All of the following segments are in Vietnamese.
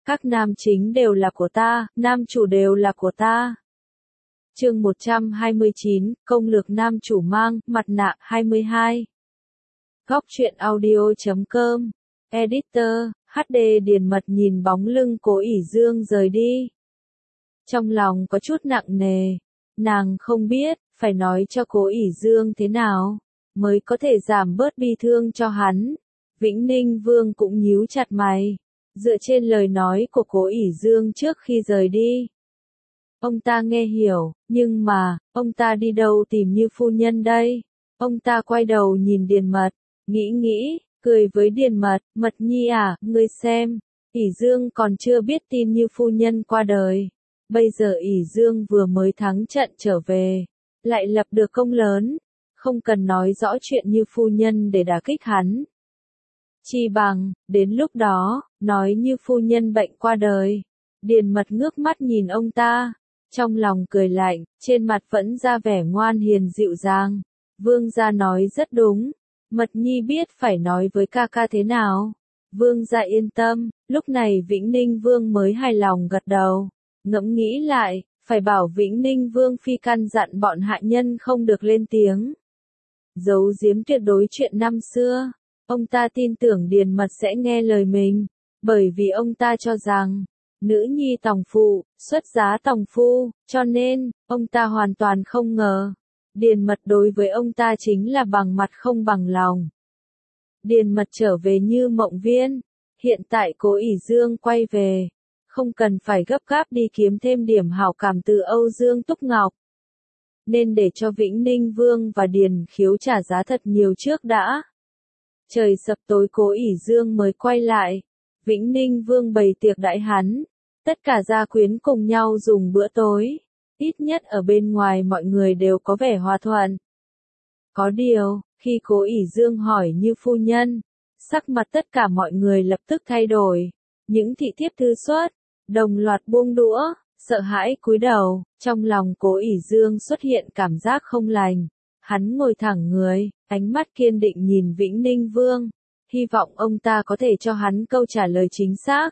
Các nam chính đều là của ta, nam chủ đều là của ta. Chương 129, công lược nam chủ mang, mặt nạ 22. Góc truyện audio.com. Editor, HD Điền Mật nhìn bóng lưng Cố ỷ Dương rời đi. Trong lòng có chút nặng nề, nàng không biết, phải nói cho Cố ỷ Dương thế nào, mới có thể giảm bớt bi thương cho hắn. Vĩnh Ninh Vương cũng nhíu chặt mày, dựa trên lời nói của Cố ỷ Dương trước khi rời đi. Ông ta nghe hiểu, nhưng mà, ông ta đi đâu tìm Như phu nhân đây? Ông ta quay đầu nhìn Điền Mật, nghĩ, cười với Điền Mật, Mật Nhi à, ngươi xem, ỷ Dương còn chưa biết tin Như phu nhân qua đời. Bây giờ ỷ Dương vừa mới thắng trận trở về, lại lập được công lớn, không cần nói rõ chuyện Như phu nhân để đả kích hắn. Chi bằng, đến lúc đó, nói Như phu nhân bệnh qua đời. Điền Mật ngước mắt nhìn ông ta, trong lòng cười lạnh, trên mặt vẫn ra vẻ ngoan hiền dịu dàng. Vương gia nói rất đúng, Mật Nhi biết phải nói với ca ca thế nào. Vương gia yên tâm, lúc này Vĩnh Ninh Vương mới hài lòng gật đầu. Ngẫm nghĩ lại, phải bảo Vĩnh Ninh Vương phi căn dặn bọn hạ nhân không được lên tiếng, giấu giếm tuyệt đối chuyện năm xưa. Ông ta tin tưởng Điền Mật sẽ nghe lời mình, bởi vì ông ta cho rằng, nữ nhi tòng phụ, xuất giá tòng phu, cho nên, ông ta hoàn toàn không ngờ. Điền Mật đối với ông ta chính là bằng mặt không bằng lòng. Điền Mật trở về Như Mộng Viên, hiện tại Cố ỷ Dương quay về, không cần phải gấp gáp đi kiếm thêm điểm hảo cảm từ Âu Dương Túc Ngọc. Nên để cho Vĩnh Ninh Vương và Điền Khiếu trả giá thật nhiều trước đã. Trời sập tối Cố ỷ Dương mới quay lại, Vĩnh Ninh Vương bày tiệc đãi hắn, tất cả gia quyến cùng nhau dùng bữa tối, ít nhất ở bên ngoài mọi người đều có vẻ hòa thuận. Có điều, khi Cố ỷ Dương hỏi Như phu nhân, sắc mặt tất cả mọi người lập tức thay đổi, những thị thiếp thư xuất, đồng loạt buông đũa, sợ hãi cúi đầu, trong lòng Cố ỷ Dương xuất hiện cảm giác không lành. Hắn ngồi thẳng người, ánh mắt kiên định nhìn Vĩnh Ninh Vương, hy vọng ông ta có thể cho hắn câu trả lời chính xác.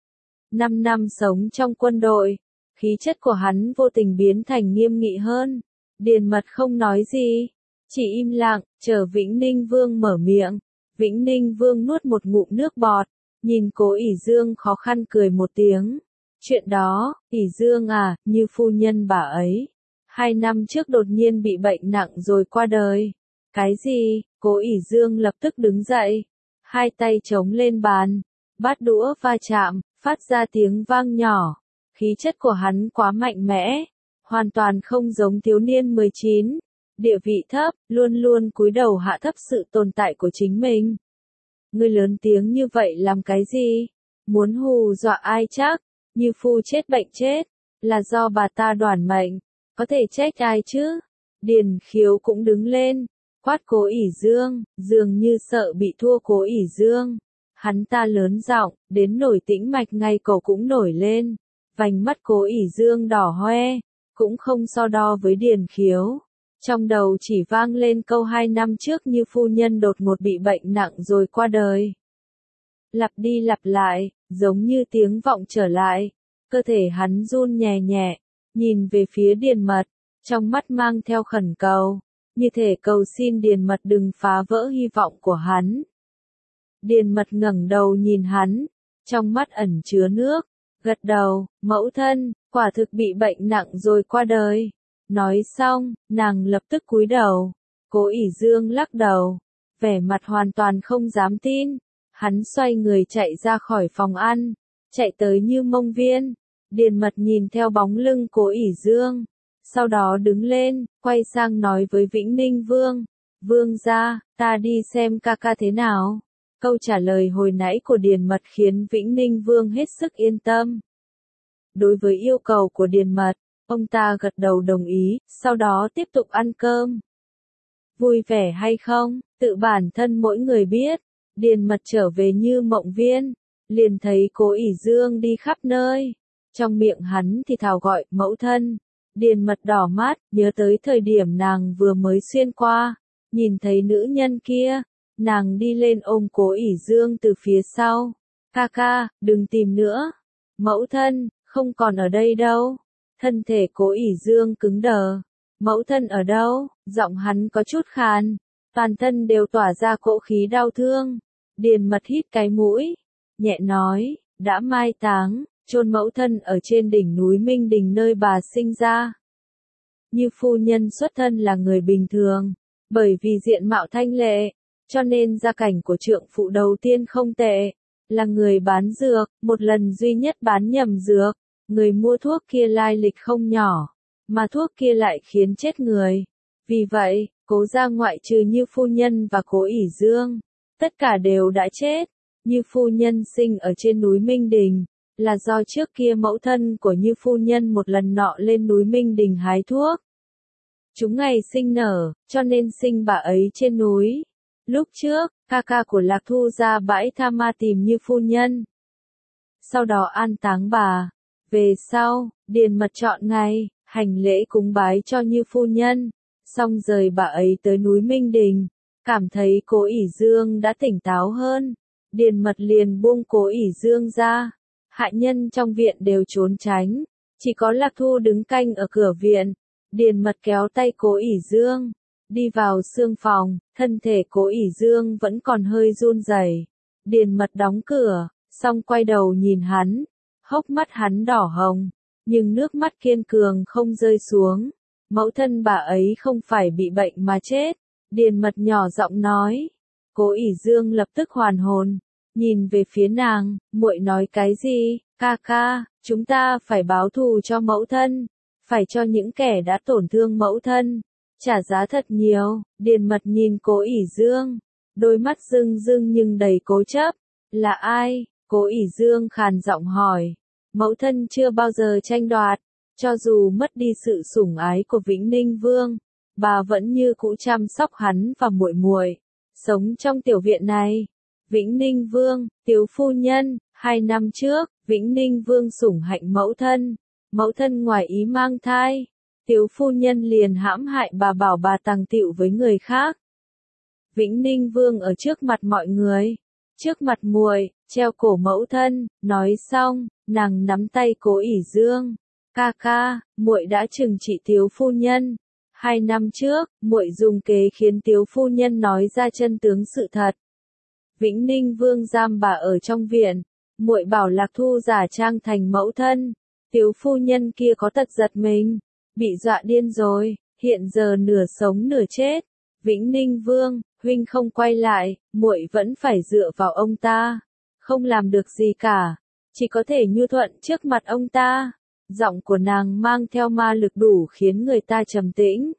5 năm sống trong quân đội, khí chất của hắn vô tình biến thành nghiêm nghị hơn. Điền Mật không nói gì, chỉ im lặng, chờ Vĩnh Ninh Vương mở miệng. Vĩnh Ninh Vương nuốt một ngụm nước bọt, nhìn Cố ỷ Dương khó khăn cười một tiếng. Chuyện đó, ỷ Dương à, Như phu nhân bà ấy 2 năm trước đột nhiên bị bệnh nặng rồi qua đời. Cái gì? Cố ỷ Dương lập tức đứng dậy, hai tay chống lên bàn, bát đũa va chạm, phát ra tiếng vang nhỏ. Khí chất của hắn quá mạnh mẽ, hoàn toàn không giống thiếu niên 19, địa vị thấp, luôn luôn cúi đầu hạ thấp sự tồn tại của chính mình. Ngươi lớn tiếng như vậy làm cái gì? Muốn hù dọa ai chắc? Như phu chết bệnh chết, là do bà ta đoản mệnh. Có thể trách ai chứ? Điền Khiếu cũng đứng lên, quát Cố ỷ Dương, dường như sợ bị thua Cố ỷ Dương. Hắn ta lớn giọng, đến nổi tĩnh mạch ngay cổ cũng nổi lên. Vành mắt Cố ỷ Dương đỏ hoe, cũng không so đo với Điền Khiếu. Trong đầu chỉ vang lên câu 2 năm trước Như phu nhân đột ngột bị bệnh nặng rồi qua đời. Lặp đi lặp lại, giống như tiếng vọng trở lại. Cơ thể hắn run nhẹ nhẹ, nhìn về phía Điền Mật, trong mắt mang theo khẩn cầu, như thể cầu xin Điền Mật đừng phá vỡ hy vọng của hắn. Điền Mật ngẩng đầu nhìn hắn, trong mắt ẩn chứa nước, gật đầu, mẫu thân, quả thực bị bệnh nặng rồi qua đời. Nói xong, nàng lập tức cúi đầu. Cố ỷ Dương lắc đầu, vẻ mặt hoàn toàn không dám tin. Hắn xoay người chạy ra khỏi phòng ăn, chạy tới Như Mông Viên. Điền Mật nhìn theo bóng lưng Cố ỷ Dương, sau đó đứng lên, quay sang nói với Vĩnh Ninh Vương, Vương gia, ta đi xem ca ca thế nào. Câu trả lời hồi nãy của Điền Mật khiến Vĩnh Ninh Vương hết sức yên tâm. Đối với yêu cầu của Điền Mật, ông ta gật đầu đồng ý, sau đó tiếp tục ăn cơm. Vui vẻ hay không, tự bản thân mỗi người biết. Điền Mật trở về Như Mộng Viên, liền thấy Cố ỷ Dương đi khắp nơi. Trong miệng hắn thì thào gọi, mẫu thân. Điền Mật đỏ mắt, nhớ tới thời điểm nàng vừa mới xuyên qua, nhìn thấy nữ nhân kia, nàng đi lên ôm Cố ỷ Dương từ phía sau. Ca ca, đừng tìm nữa. Mẫu thân, không còn ở đây đâu. Thân thể Cố ỷ dương cứng đờ. Mẫu thân ở đâu? Giọng hắn có chút khàn. Toàn thân đều tỏa ra cỗ khí đau thương. Điền Mật hít cái mũi. Nhẹ nói, đã mai táng, chôn mẫu thân ở trên đỉnh núi Minh Đình nơi bà sinh ra. Như phu nhân xuất thân là người bình thường. Bởi vì diện mạo thanh lệ, cho nên gia cảnh của trượng phụ đầu tiên không tệ. Là người bán dược, một lần duy nhất bán nhầm dược. Người mua thuốc kia lai lịch không nhỏ, mà thuốc kia lại khiến chết người. Vì vậy, Cố gia ngoại trừ Như phu nhân và Cố ỷ dương, tất cả đều đã chết. Như phu nhân sinh ở trên núi Minh Đình, là do trước kia mẫu thân của Như phu nhân một lần nọ lên núi Minh Đình hái thuốc. Chúng ngày sinh nở, cho nên sinh bà ấy trên núi. Lúc trước, ca ca của Lạc Thu ra bãi Tha Ma tìm Như phu nhân. Sau đó an táng bà. Về sau, Điền Mật chọn ngày, hành lễ cúng bái cho Như phu nhân, xong rời bà ấy tới núi Minh Đình. Cảm thấy Cố ỷ dương đã tỉnh táo hơn, Điền Mật liền buông Cố ỷ dương ra. Hạ nhân trong viện đều trốn tránh, chỉ có Lạc Thu đứng canh ở cửa viện. Điền Mật kéo tay Cố ỷ dương, đi vào xương phòng, thân thể Cố ỷ dương vẫn còn hơi run rẩy. Điền Mật đóng cửa, xong quay đầu nhìn hắn, hốc mắt hắn đỏ hồng, nhưng nước mắt kiên cường không rơi xuống. Mẫu thân bà ấy không phải bị bệnh mà chết. Điền Mật nhỏ giọng nói. Cố ỷ dương lập tức hoàn hồn, nhìn về phía nàng, muội nói cái gì? Ca ca, chúng ta phải báo thù cho mẫu thân, phải cho những kẻ đã tổn thương mẫu thân, trả giá thật nhiều. Điền Mật nhìn Cố ỷ dương, đôi mắt rưng rưng nhưng đầy cố chấp. Là ai? Cố ỷ dương khàn giọng hỏi. Mẫu thân chưa bao giờ tranh đoạt, cho dù mất đi sự sủng ái của Vĩnh Ninh Vương, bà vẫn như cũ chăm sóc hắn và muội muội, sống trong tiểu viện này. Vĩnh Ninh Vương, Tiếu phu nhân, 2 năm trước, Vĩnh Ninh Vương sủng hạnh mẫu thân ngoài ý mang thai, Tiếu phu nhân liền hãm hại bà, bảo bà tàng tựu với người khác. Vĩnh Ninh Vương ở trước mặt mọi người, trước mặt muội, treo cổ mẫu thân. Nói xong, nàng nắm tay Cố ỷ dương. Ca ca, muội đã trừng trị Tiếu phu nhân. 2 năm trước, muội dùng kế khiến Tiếu phu nhân nói ra chân tướng sự thật. Vĩnh Ninh Vương giam bà ở trong viện, muội bảo Lạc Thu giả trang thành mẫu thân. Tiếu phu nhân kia có tật giật mình, bị dọa điên rồi, hiện giờ nửa sống nửa chết. Vĩnh Ninh Vương, huynh không quay lại, muội vẫn phải dựa vào ông ta, không làm được gì cả, chỉ có thể nhu thuận trước mặt ông ta. Giọng của nàng mang theo ma lực đủ khiến người ta trầm tĩnh.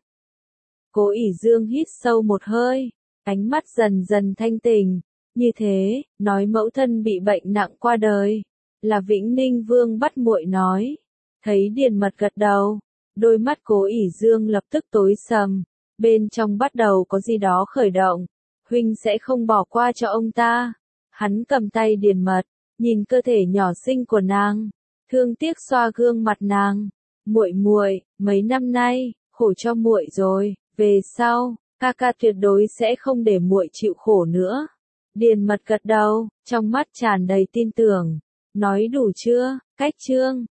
Cố ỷ dương hít sâu một hơi, ánh mắt dần dần thanh tỉnh. Như thế, nói mẫu thân bị bệnh nặng qua đời, là Vĩnh Ninh Vương bắt muội nói. Thấy Điền Mật gật đầu, đôi mắt Cố ỷ dương lập tức tối sầm, bên trong bắt đầu có gì đó khởi động. Huynh sẽ không bỏ qua cho ông ta. Hắn cầm tay Điền Mật, nhìn cơ thể nhỏ xinh của nàng, thương tiếc xoa gương mặt nàng. Muội, mấy năm nay, khổ cho muội rồi, về sau, ca ca tuyệt đối sẽ không để muội chịu khổ nữa. Điền Mật gật đầu, trong mắt tràn đầy tin tưởng. Nói đủ chưa? Cách chương